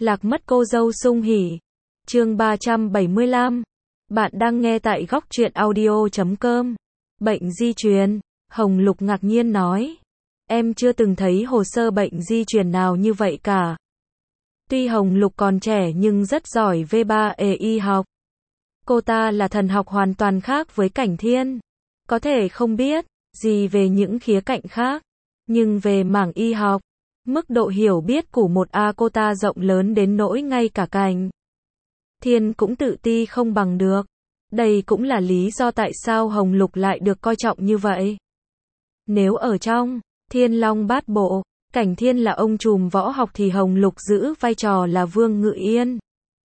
Lạc mất cô dâu sung hỉ. Chương 375. Bạn đang nghe tại góc truyện audio.com. Bệnh di truyền. Hồng Lục ngạc nhiên nói. Em chưa từng thấy hồ sơ bệnh di truyền nào như vậy cả. Tuy Hồng Lục còn trẻ nhưng rất giỏi V3 y học. Cô ta là thần học hoàn toàn khác với Cảnh Thiên. Có thể không biết gì về những khía cạnh khác, nhưng về mảng y học, mức độ hiểu biết của một cô ta rộng lớn đến nỗi ngay cả Cảnh Thiên cũng tự ti không bằng được. Đây cũng là lý do tại sao Hồng Lục lại được coi trọng như vậy. Nếu ở trong Thiên Long Bát Bộ, Cảnh Thiên là ông trùm võ học thì Hồng Lục giữ vai trò là Vương Ngự Yên.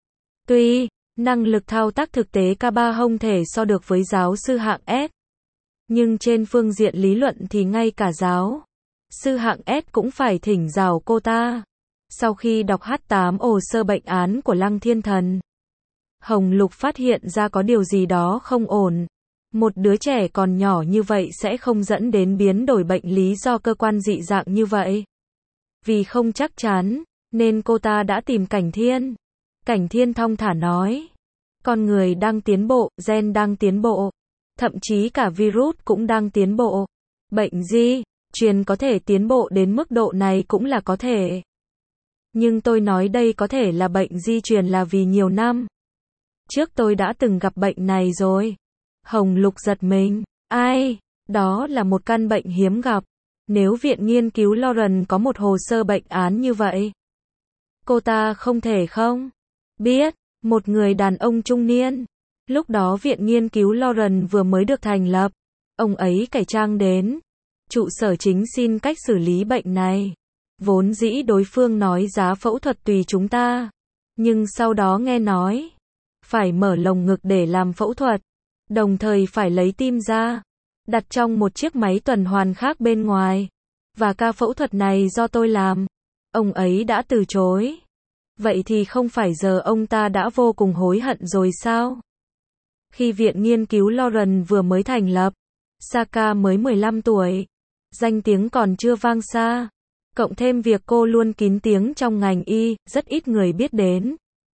Tuy năng lực thao tác thực tế cả ba không thể so được với giáo sư hạng S, nhưng trên phương diện lý luận thì ngay cả giáo sư hạng S cũng phải thỉnh giáo cô ta. Sau khi đọc H8 hồ sơ bệnh án của Lăng Thiên Thần, Hồng Lục phát hiện ra có điều gì đó không ổn. Một đứa trẻ còn nhỏ như vậy sẽ không dẫn đến biến đổi bệnh lý do cơ quan dị dạng như vậy. Vì không chắc chắn, nên cô ta đã tìm Cảnh Thiên. Cảnh Thiên thong thả nói, con người đang tiến bộ, gen đang tiến bộ, thậm chí cả virus cũng đang tiến bộ. Bệnh di truyền có thể tiến bộ đến mức độ này cũng là có thể. Nhưng tôi nói đây có thể là bệnh di truyền là vì nhiều năm trước tôi đã từng gặp bệnh này rồi. Hồng Lục giật mình. Ai? Đó là một căn bệnh hiếm gặp. Nếu viện nghiên cứu Lauren có một hồ sơ bệnh án như vậy, cô ta không thể không biết. Một người đàn ông trung niên. Lúc đó viện nghiên cứu Lauren vừa mới được thành lập. Ông ấy cải trang đến trụ sở chính xin cách xử lý bệnh này. Vốn dĩ đối phương nói giá phẫu thuật tùy chúng ta, nhưng sau đó nghe nói phải mở lồng ngực để làm phẫu thuật, đồng thời phải lấy tim ra, đặt trong một chiếc máy tuần hoàn khác bên ngoài. Và ca phẫu thuật này do tôi làm. Ông ấy đã từ chối. Vậy thì không phải giờ ông ta đã vô cùng hối hận rồi sao? Khi viện nghiên cứu Lauren vừa mới thành lập, Saka mới 15 tuổi. Danh tiếng còn chưa vang xa. Cộng thêm việc cô luôn kín tiếng trong ngành y, rất ít người biết đến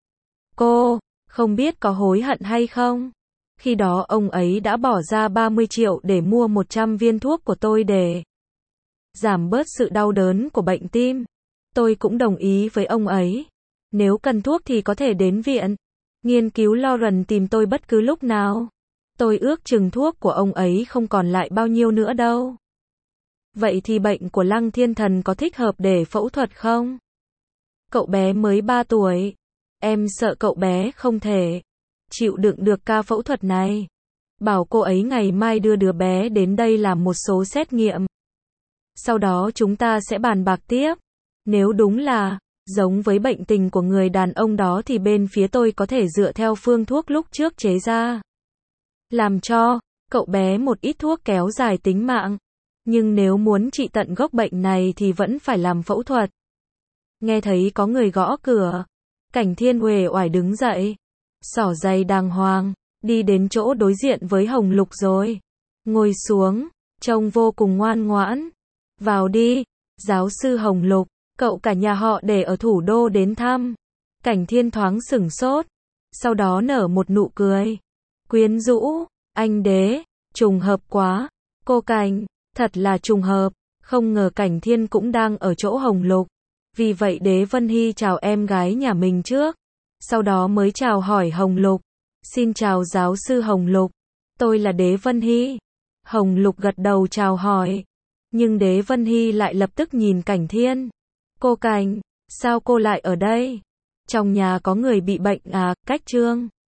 cô. Không biết có hối hận hay không? Khi đó ông ấy đã bỏ ra 30 triệu để mua 100 viên thuốc của tôi để giảm bớt sự đau đớn của bệnh tim. Tôi cũng đồng ý với ông ấy. Nếu cần thuốc thì có thể đến viện nghiên cứu Lauren tìm tôi bất cứ lúc nào. Tôi ước chừng thuốc của ông ấy không còn lại bao nhiêu nữa đâu. Vậy thì bệnh của Lăng Thiên Thần có thích hợp để phẫu thuật không? Cậu bé mới 3 tuổi. Em sợ cậu bé không thể chịu đựng được ca phẫu thuật này. Bảo cô ấy ngày mai đưa đứa bé đến đây làm một số xét nghiệm. Sau đó chúng ta sẽ bàn bạc tiếp. Nếu đúng là giống với bệnh tình của người đàn ông đó thì bên phía tôi có thể dựa theo phương thuốc lúc trước chế ra, làm cho cậu bé một ít thuốc kéo dài tính mạng. Nhưng nếu muốn trị tận gốc bệnh này thì vẫn phải làm phẫu thuật. Nghe thấy có người gõ cửa, Cảnh Thiên uể oải đứng dậy, xỏ giày đàng hoàng, đi đến chỗ đối diện với Hồng Lục rồi ngồi xuống, trông vô cùng ngoan ngoãn. Vào đi, giáo sư Hồng Lục, cậu cả nhà họ để ở thủ đô đến thăm. Cảnh Thiên thoáng sửng sốt, sau đó nở một nụ cười quyến rũ. Anh Đế, trùng hợp quá. Cô Cảnh, thật là trùng hợp. Không ngờ Cảnh Thiên cũng đang ở chỗ Hồng Lục. Vì vậy Đế Vân Hy chào em gái nhà mình trước, sau đó mới chào hỏi Hồng Lục. Xin chào giáo sư Hồng Lục, tôi là Đế Vân Hy. Hồng Lục gật đầu chào hỏi, nhưng Đế Vân Hy lại lập tức nhìn Cảnh Thiên. Cô Cảnh, sao cô lại ở đây? Trong nhà có người bị bệnh à? Cách Trương